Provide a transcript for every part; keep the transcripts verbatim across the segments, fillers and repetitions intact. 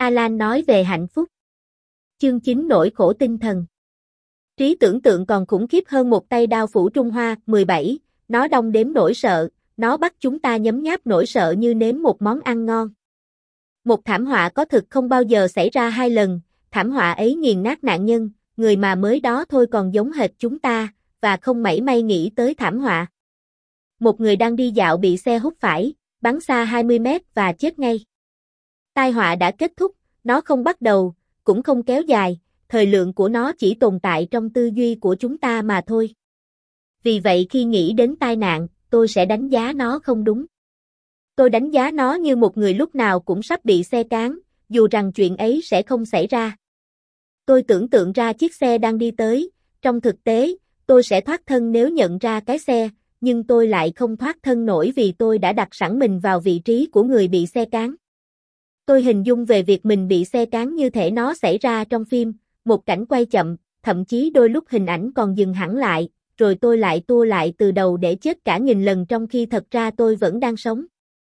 Alan nói về hạnh phúc. Chương chín Nỗi khổ tinh thần. Trí tưởng tượng còn khủng khiếp hơn một tay đao phủ Trung Hoa. mười bảy. Nó đong đếm nỗi sợ, nó bắt chúng ta nhấm nháp nỗi sợ như nếm một món ăn ngon. Một thảm họa có thực không bao giờ xảy ra hai lần, thảm họa ấy nghiền nát nạn nhân, người mà mới đó thôi còn giống hệt chúng ta, và không mảy may nghĩ tới thảm họa. Một người đang đi dạo bị xe hút phải, bắn xa hai mươi mét và chết ngay. Tai họa đã kết thúc, nó không bắt đầu, cũng không kéo dài, thời lượng của nó chỉ tồn tại trong tư duy của chúng ta mà thôi. Vì vậy khi nghĩ đến tai nạn, tôi sẽ đánh giá nó không đúng. Tôi đánh giá nó như một người lúc nào cũng sắp bị xe cán, dù rằng chuyện ấy sẽ không xảy ra. Tôi tưởng tượng ra chiếc xe đang đi tới, trong thực tế, tôi sẽ thoát thân nếu nhận ra cái xe, nhưng tôi lại không thoát thân nổi vì tôi đã đặt sẵn mình vào vị trí của người bị xe cán. Tôi hình dung về việc mình bị xe cán như thể nó xảy ra trong phim, một cảnh quay chậm, thậm chí đôi lúc hình ảnh còn dừng hẳn lại, rồi tôi lại tua lại từ đầu để chết cả nghìn lần trong khi thật ra tôi vẫn đang sống.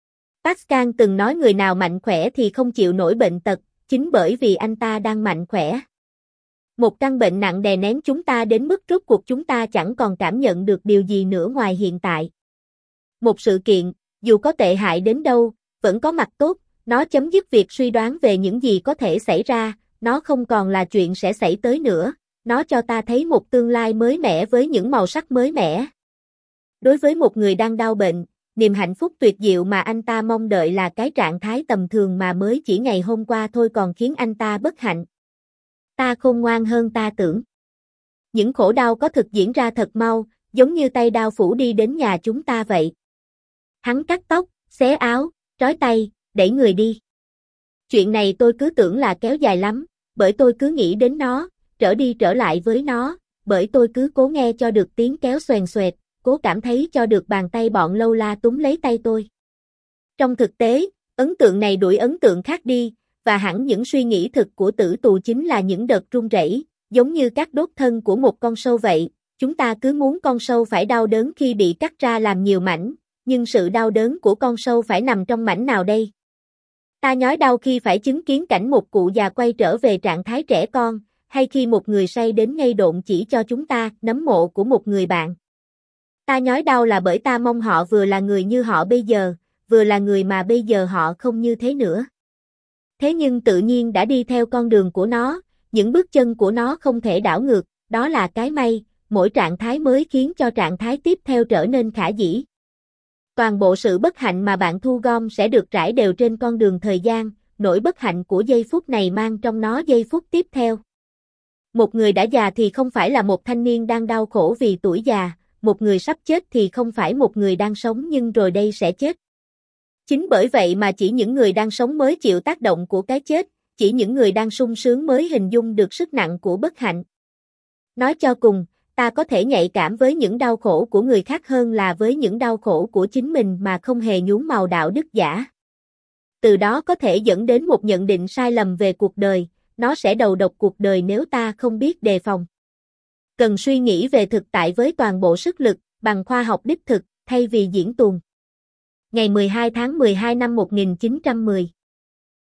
Pascal từng nói người nào mạnh khỏe thì không chịu nổi bệnh tật, chính bởi vì anh ta đang mạnh khỏe. Một căn bệnh nặng đè nén chúng ta đến mức rốt cuộc chúng ta chẳng còn cảm nhận được điều gì nữa ngoài hiện tại. Một sự kiện, dù có tệ hại đến đâu, vẫn có mặt tốt, nó chấm dứt việc suy đoán về những gì có thể xảy ra, nó không còn là chuyện sẽ xảy tới nữa, nó cho ta thấy một tương lai mới mẻ với những màu sắc mới mẻ. Đối với một người đang đau bệnh, niềm hạnh phúc tuyệt diệu mà anh ta mong đợi là cái trạng thái tầm thường mà mới chỉ ngày hôm qua thôi còn khiến anh ta bất hạnh. Ta khôn ngoan hơn ta tưởng. Những khổ đau có thực diễn ra thật mau, giống như tay đao phủ đi đến nhà chúng ta vậy. Hắn cắt tóc, xé áo, trói tay, đẩy người đi. Chuyện này tôi cứ tưởng là kéo dài lắm, bởi tôi cứ nghĩ đến nó, trở đi trở lại với nó, bởi tôi cứ cố nghe cho được tiếng kéo xoèn xoẹt, cố cảm thấy cho được bàn tay bọn lâu la túm lấy tay tôi. Trong thực tế, ấn tượng này đuổi ấn tượng khác đi, và hẳn những suy nghĩ thực của tử tù chính là những đợt run rẩy, giống như các đốt thân của một con sâu vậy. Chúng ta cứ muốn con sâu phải đau đớn khi bị cắt ra làm nhiều mảnh, nhưng sự đau đớn của con sâu phải nằm trong mảnh nào đây? Ta nhói đau khi phải chứng kiến cảnh một cụ già quay trở về trạng thái trẻ con, hay khi một người say đến ngây độn chỉ cho chúng ta nấm mộ của một người bạn. Ta nhói đau là bởi ta mong họ vừa là người như họ bây giờ, vừa là người mà bây giờ họ không như thế nữa. Thế nhưng tự nhiên đã đi theo con đường của nó, những bước chân của nó không thể đảo ngược, đó là cái may, mỗi trạng thái mới khiến cho trạng thái tiếp theo trở nên khả dĩ. Toàn bộ sự bất hạnh mà bạn thu gom sẽ được rải đều trên con đường thời gian, nỗi bất hạnh của giây phút này mang trong nó giây phút tiếp theo. Một người đã già thì không phải là một thanh niên đang đau khổ vì tuổi già, một người sắp chết thì không phải một người đang sống nhưng rồi đây sẽ chết. Chính bởi vậy mà chỉ những người đang sống mới chịu tác động của cái chết, chỉ những người đang sung sướng mới hình dung được sức nặng của bất hạnh. Nói cho cùng, ta có thể nhạy cảm với những đau khổ của người khác hơn là với những đau khổ của chính mình mà không hề nhuốm màu đạo đức giả. Từ đó có thể dẫn đến một nhận định sai lầm về cuộc đời, nó sẽ đầu độc cuộc đời nếu ta không biết đề phòng. Cần suy nghĩ về thực tại với toàn bộ sức lực, bằng khoa học đích thực, thay vì diễn tuồng. Ngày mười hai tháng mười hai năm một nghìn chín trăm mười